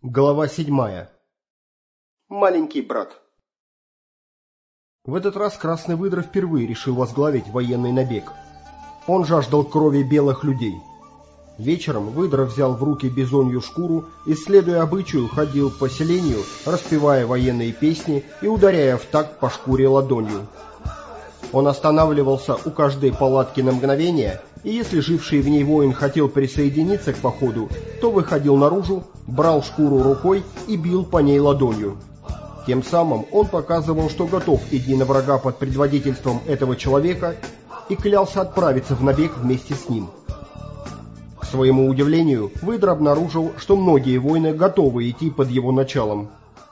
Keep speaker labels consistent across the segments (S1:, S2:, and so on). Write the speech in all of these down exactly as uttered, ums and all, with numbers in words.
S1: Глава седьмая. Маленький брат. В этот раз Красный Выдра впервые решил возглавить военный набег. Он жаждал крови белых людей. Вечером Выдра взял в руки бизонью шкуру и, следуя обычаю, ходил по селению, распевая военные песни и ударяя в такт по шкуре ладонью. Он останавливался у каждой палатки на мгновение, и если живший в ней воин хотел присоединиться к походу, то выходил наружу, брал шкуру рукой и бил по ней ладонью. Тем самым он показывал, что готов идти на врага под предводительством этого человека, и клялся отправиться в набег вместе с ним. К своему удивлению, Выдра обнаружил, что многие воины готовы идти под его началом.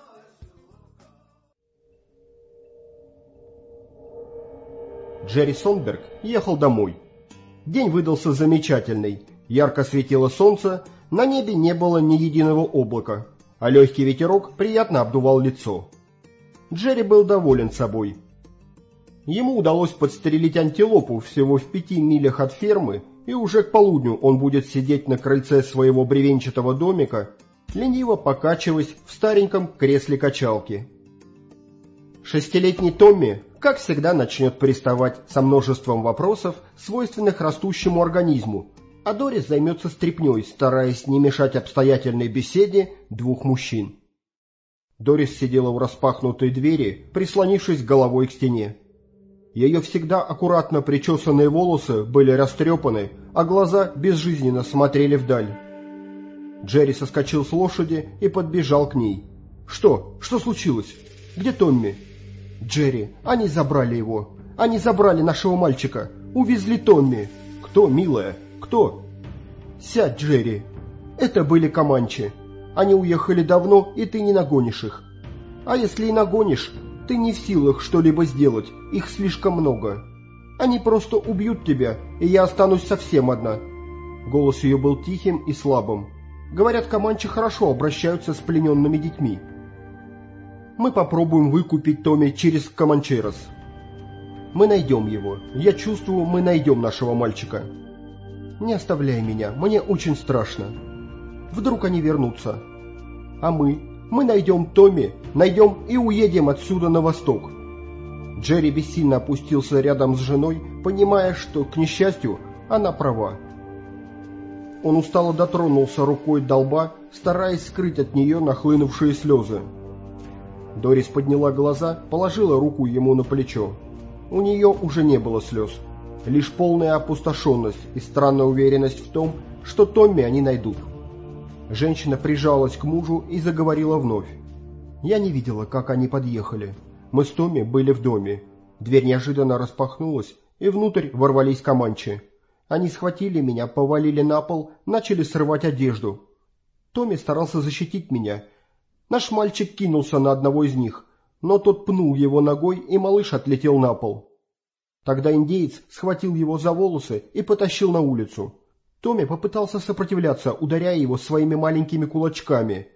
S1: Джерри Сонберг ехал домой. День выдался замечательный. Ярко светило солнце, на небе не было ни единого облака, а легкий ветерок приятно обдувал лицо. Джерри был доволен собой. Ему удалось подстрелить антилопу всего в пяти милях от фермы, и уже к полудню он будет сидеть на крыльце своего бревенчатого домика, лениво покачиваясь в стареньком кресле качалки. Шестилетний Томми, как всегда, начнет приставать со множеством вопросов, свойственных растущему организму, а Дорис займется стряпнёй, стараясь не мешать обстоятельной беседе двух мужчин. Дорис сидела у распахнутой двери, прислонившись головой к стене. Ее всегда аккуратно причесанные волосы были растрепаны, а глаза безжизненно смотрели вдаль. Джерри соскочил с лошади и подбежал к ней. «Что? Что случилось? Где Томми?» «Джерри, они забрали его. Они забрали нашего мальчика. Увезли Томми». «Кто, милая? Кто?» «Сядь, Джерри. Это были команчи. Они уехали давно, и ты не нагонишь их. А если и нагонишь, ты не в силах что-либо сделать, их слишком много. Они просто убьют тебя, и я останусь совсем одна». Голос ее был тихим и слабым. Говорят, команчи хорошо обращаются с плененными детьми. «Мы попробуем выкупить Томми через Команчерос. Мы найдем его. Я чувствую, мы найдем нашего мальчика. Не оставляй меня, мне очень страшно. Вдруг они вернутся. А мы? Мы найдем Томми, найдем и уедем отсюда на восток». Джерри бессильно опустился рядом с женой, понимая, что, к несчастью, она права. Он устало дотронулся рукой до лба, стараясь скрыть от нее нахлынувшие слезы. Дорис подняла глаза, положила руку ему на плечо. У нее уже не было слез, лишь полная опустошенность и странная уверенность в том, что Томми они найдут. Женщина прижалась к мужу и заговорила вновь. «Я не видела, как они подъехали. Мы с Томми были в доме. Дверь неожиданно распахнулась, и внутрь ворвались команчи. Они схватили меня, повалили на пол, начали срывать одежду. Томми старался защитить меня. Наш мальчик кинулся на одного из них, но тот пнул его ногой, и малыш отлетел на пол. Тогда индеец схватил его за волосы и потащил на улицу. Томми попытался сопротивляться, ударяя его своими маленькими кулачками.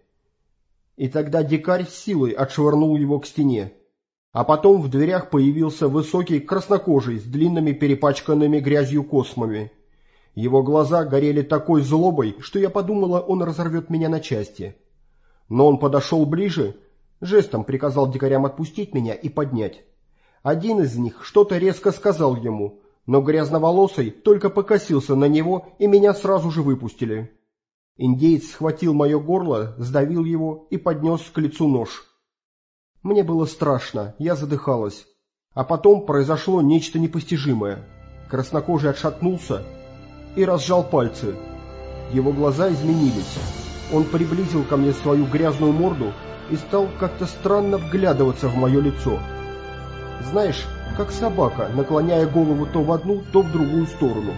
S1: И тогда дикарь с силой отшвырнул его к стене. А потом в дверях появился высокий краснокожий с длинными перепачканными грязью космами. Его глаза горели такой злобой, что я подумала, он разорвет меня на части. Но он подошел ближе, жестом приказал дикарям отпустить меня и поднять. Один из них что-то резко сказал ему, но грязноволосый только покосился на него, и меня сразу же выпустили. Индеец схватил мое горло, сдавил его и поднес к лицу нож. Мне было страшно, я задыхалась. А потом произошло нечто непостижимое. Краснокожий отшатнулся и разжал пальцы. Его глаза изменились. Он приблизил ко мне свою грязную морду и стал как-то странно вглядываться в мое лицо. Знаешь, как собака, наклоняя голову то в одну, то в другую сторону.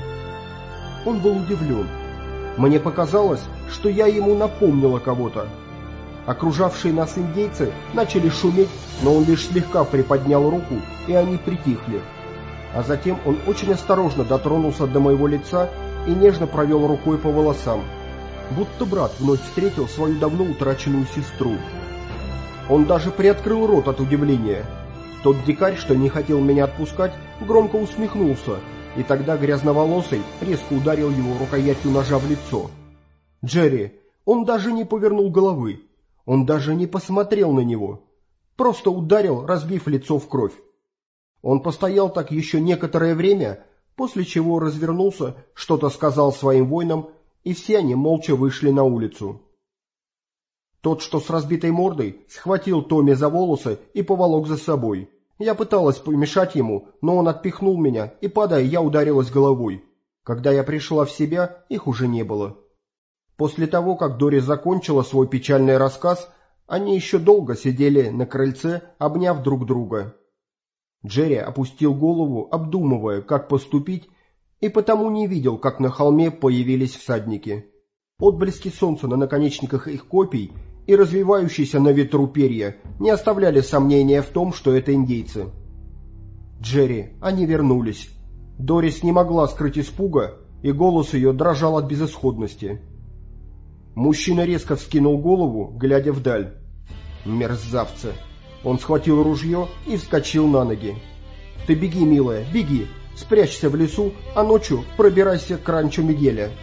S1: Он был удивлен. Мне показалось, что я ему напомнила кого-то. Окружавшие нас индейцы начали шуметь, но он лишь слегка приподнял руку, и они притихли. А затем он очень осторожно дотронулся до моего лица и нежно провел рукой по волосам, будто брат вновь встретил свою давно утраченную сестру. Он даже приоткрыл рот от удивления. Тот дикарь, что не хотел меня отпускать, громко усмехнулся, и тогда грязноволосый резко ударил его рукоятью ножа в лицо. «Джерри, Он даже не повернул головы. Он даже не посмотрел на него. Просто ударил, разбив лицо в кровь. Он постоял так еще некоторое время, после чего развернулся, что-то сказал своим воинам, и все они молча вышли на улицу. Тот, что с разбитой мордой, схватил Томми за волосы и поволок за собой. Я пыталась помешать ему, но он отпихнул меня, и, падая, я ударилась головой. Когда я пришла в себя, их уже не было. После того, как Дорис закончила свой печальный рассказ, они еще долго сидели на крыльце, обняв друг друга. Джерри опустил голову, обдумывая, как поступить, и потому не видел, как на холме появились всадники. Отблески солнца на наконечниках их копий и развивающиеся на ветру перья не оставляли сомнения в том, что это индейцы. «Джерри, они вернулись». Дорис не могла скрыть испуга, и голос ее дрожал от безысходности. Мужчина резко вскинул голову, глядя вдаль. «Мерзавцы!» Он схватил ружье и вскочил на ноги. «Ты беги, милая, беги! Спрячься в лесу, а ночью пробирайся к ранчо Мигеля».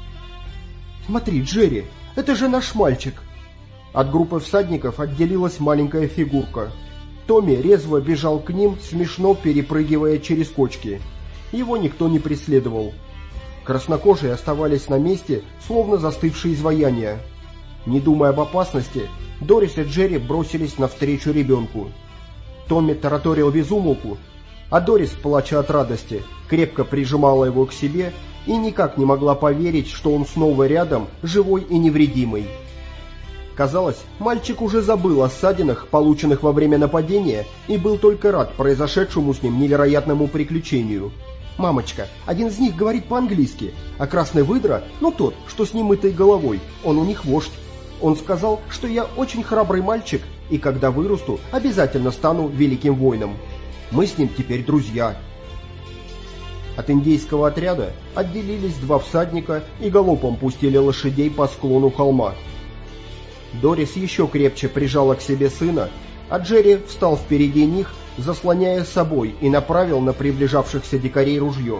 S1: «Смотри, Джерри, это же наш мальчик!» От группы всадников отделилась маленькая фигурка. Томми резво бежал к ним, смешно перепрыгивая через кочки. Его никто не преследовал. Краснокожие оставались на месте, словно застывшие изваяния. Не думая об опасности, Дорис и Джерри бросились навстречу ребенку. Томми тараторил без умолку, а Дорис, плача от радости, крепко прижимала его к себе и никак не могла поверить, что он снова рядом, живой и невредимый. Казалось, мальчик уже забыл о ссадинах, полученных во время нападения, и был только рад произошедшему с ним невероятному приключению. «Мамочка, один из них говорит по-английски, а красный выдра, ну тот, что с немытой головой, он у них вождь. Он сказал, что я очень храбрый мальчик, и когда вырасту, обязательно стану великим воином. Мы с ним теперь друзья». От индейского отряда отделились два всадника и галопом пустили лошадей по склону холма. Дорис еще крепче прижала к себе сына, а Джерри встал впереди них, заслоняя собой, и направил на приближавшихся дикарей ружье.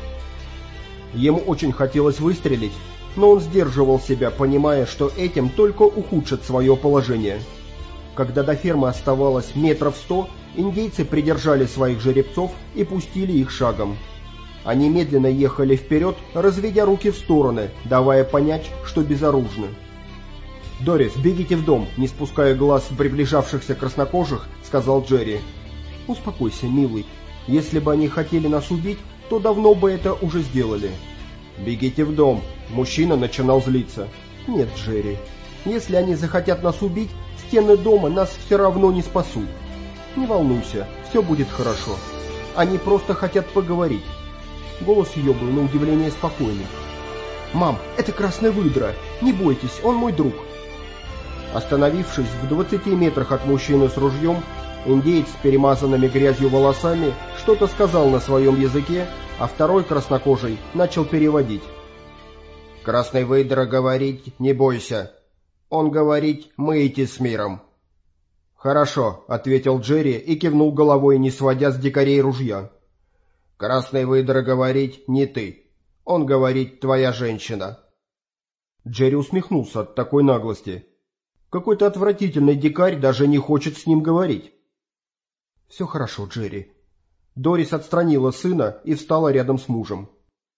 S1: Ему очень хотелось выстрелить, но он сдерживал себя, понимая, что этим только ухудшит свое положение. Когда до фермы оставалось метров сто, индейцы придержали своих жеребцов и пустили их шагом. Они медленно ехали вперед, разведя руки в стороны, давая понять, что безоружны. «Дорис, бегите в дом», — не спуская глаз с приближавшихся краснокожих, сказал Джерри. «Успокойся, милый. Если бы они хотели нас убить, то давно бы это уже сделали». «Бегите в дом», — мужчина начинал злиться. «Нет, Джерри, если они захотят нас убить, стены дома нас все равно не спасут. Не волнуйся, все будет хорошо. Они просто хотят поговорить». Голос ее был на удивление спокойный. «Мам, это красная выдра. Не бойтесь, он мой друг». Остановившись в двадцати метрах от мужчины с ружьем, индеец с перемазанными грязью волосами что-то сказал на своем языке, а второй краснокожий начал переводить. «Красный выдра говорить «не бойся». Он говорить «мы идти с миром». «Хорошо», — ответил Джерри и кивнул головой, не сводя с дикарей ружья. «Красный выдра говорить «не ты». Он говорит «твоя женщина». Джерри усмехнулся от такой наглости. Какой-то отвратительный дикарь даже не хочет с ним говорить. «Все хорошо, Джерри». Дорис отстранила сына и встала рядом с мужем.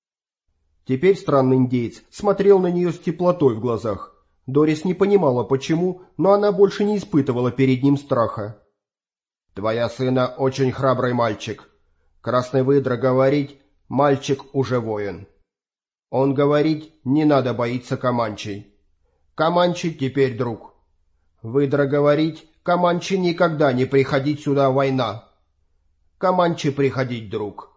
S1: Теперь странный индеец смотрел на нее с теплотой в глазах. Дорис не понимала, почему, но она больше не испытывала перед ним страха. «Твоя сына очень храбрый мальчик. Красный выдра говорить, мальчик уже воин. Он говорит, не надо боиться Команчей. Команчи теперь друг. Выдра говорить, Команчи никогда не приходить сюда война. Команчи приходить, друг.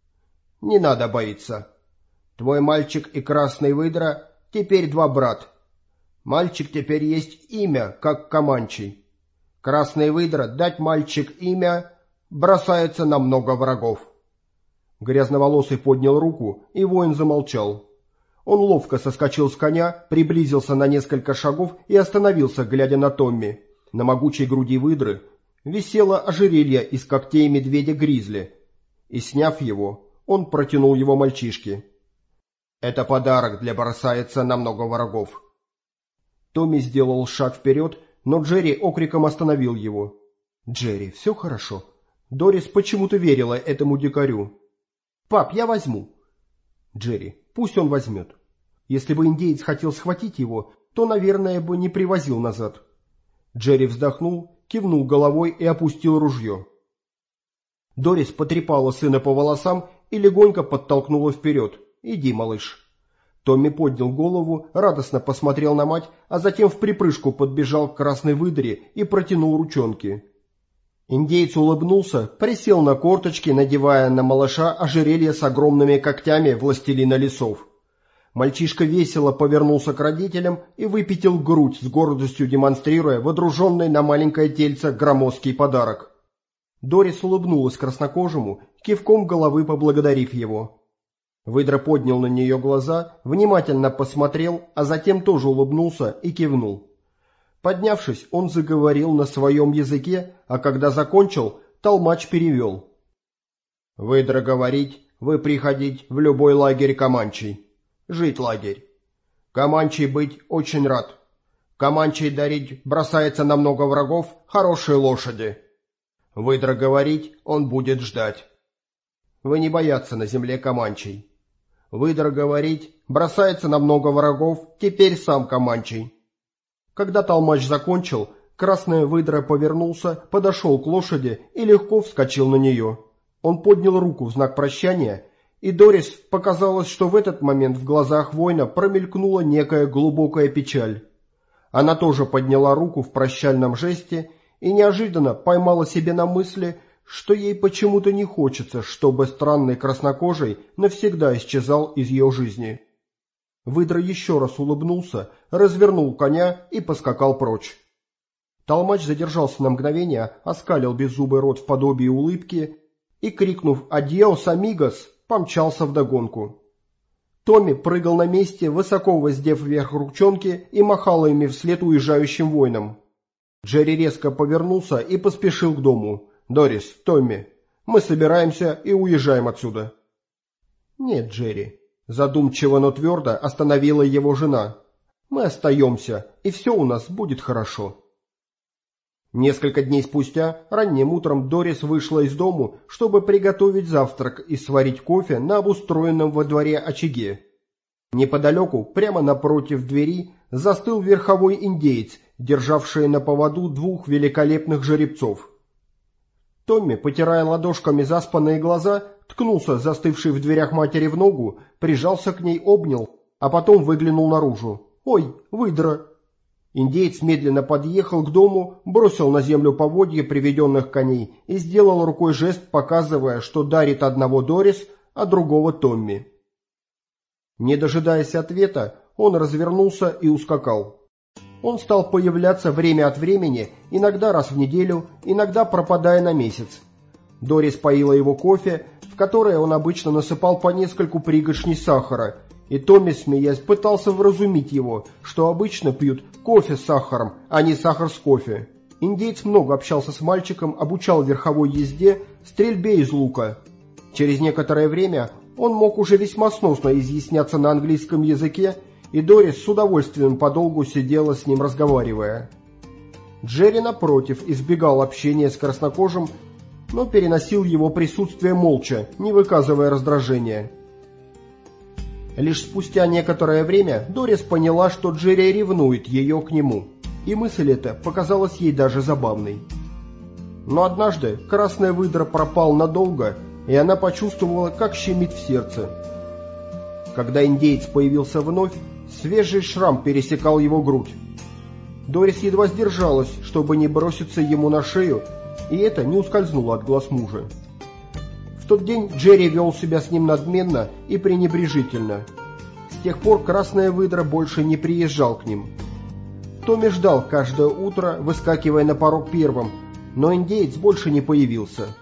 S1: Не надо боиться. Твой мальчик и красный выдра теперь два брат. Мальчик теперь есть имя, как Команчи. Красный выдра дать мальчик имя, бросается на много врагов». Грязноволосый поднял руку, и воин замолчал. Он ловко соскочил с коня, приблизился на несколько шагов и остановился, глядя на Томми. На могучей груди выдры висело ожерелье из когтей медведя-гризли, и, сняв его, он протянул его мальчишке. «Это подарок для бросается на много врагов». Томми сделал шаг вперед, но Джерри окриком остановил его. «Джерри, все хорошо». Дорис почему-то верила этому дикарю. «Пап, я возьму». «Джерри, пусть он возьмет. Если бы индеец хотел схватить его, то, наверное, бы не привозил назад». Джерри вздохнул, кивнул головой и опустил ружье. Дорис потрепала сына по волосам и легонько подтолкнула вперед. «Иди, малыш». Томми поднял голову, радостно посмотрел на мать, а затем в припрыжку подбежал к красной выдре и протянул ручонки. Индеец улыбнулся, присел на корточки, надевая на малыша ожерелье с огромными когтями властелина лесов. Мальчишка весело повернулся к родителям и выпятил грудь, с гордостью демонстрируя водруженный на маленькое тельце громоздкий подарок. Дорис улыбнулась краснокожему, кивком головы поблагодарив его. Выдра поднял на нее глаза, внимательно посмотрел, а затем тоже улыбнулся и кивнул. Поднявшись, он заговорил на своем языке, а когда закончил, толмач перевел. «Выдра говорить, вы приходить в любой лагерь Команчей. Жить лагерь. Команчей быть очень рад. Команчей дарить бросается на много врагов, хорошие лошади. Выдра говорить, он будет ждать. Вы не бояться на земле Команчей. Выдра говорить, бросается на много врагов, теперь сам Команчей». Когда толмач закончил, красная выдра повернулся, подошел к лошади и легко вскочил на нее. Он поднял руку в знак прощания, и Дорис показалось, что в этот момент в глазах воина промелькнула некая глубокая печаль. Она тоже подняла руку в прощальном жесте и неожиданно поймала себе на мысли, что ей почему-то не хочется, чтобы странный краснокожий навсегда исчезал из ее жизни. Выдра еще раз улыбнулся, развернул коня и поскакал прочь. Толмач задержался на мгновение, оскалил беззубый рот в подобии улыбки и, крикнув «Адьос, амигос!», помчался вдогонку. Томми прыгал на месте, высоко воздев вверх ручонки и махал ими вслед уезжающим воинам. Джерри резко повернулся и поспешил к дому. «Дорис, Томми, мы собираемся и уезжаем отсюда». «Нет, Джерри». Задумчиво, но твердо остановила его жена. «Мы остаемся, и все у нас будет хорошо». Несколько дней спустя, ранним утром, Дорис вышла из дому, чтобы приготовить завтрак и сварить кофе на обустроенном во дворе очаге. Неподалеку, прямо напротив двери, застыл верховой индеец, державший на поводу двух великолепных жеребцов. Томми, потирая ладошками заспанные глаза, ткнулся застывший в дверях матери в ногу, прижался к ней, обнял, а потом выглянул наружу. «Ой, выдра!» Индеец медленно подъехал к дому, бросил на землю поводья приведенных коней и сделал рукой жест, показывая, что дарит одного Дорис, а другого Томми. Не дожидаясь ответа, он развернулся и ускакал. Он стал появляться время от времени, иногда раз в неделю, иногда пропадая на месяц. Дорис поила его кофе, в которое он обычно насыпал по нескольку пригоршней сахара, и Томми, смеясь, пытался вразумить его, что обычно пьют кофе с сахаром, а не сахар с кофе. Индеец много общался с мальчиком, обучал верховой езде, стрельбе из лука. Через некоторое время он мог уже весьма сносно изъясняться на английском языке, и Дорис с удовольствием подолгу сидела с ним, разговаривая. Джерри, напротив, избегал общения с краснокожим, но переносил его присутствие молча, не выказывая раздражения. Лишь спустя некоторое время Дорис поняла, что Джерри ревнует ее к нему, и мысль эта показалась ей даже забавной. Но однажды красная выдра пропал надолго, и она почувствовала, как щемит в сердце. Когда индеец появился вновь, свежий шрам пересекал его грудь. Дорис едва сдержалась, чтобы не броситься ему на шею, и это не ускользнуло от глаз мужа. В тот день Джерри вел себя с ним надменно и пренебрежительно. С тех пор красная выдра больше не приезжал к ним. Томми ждал каждое утро, выскакивая на порог первым, но индеец больше не появился.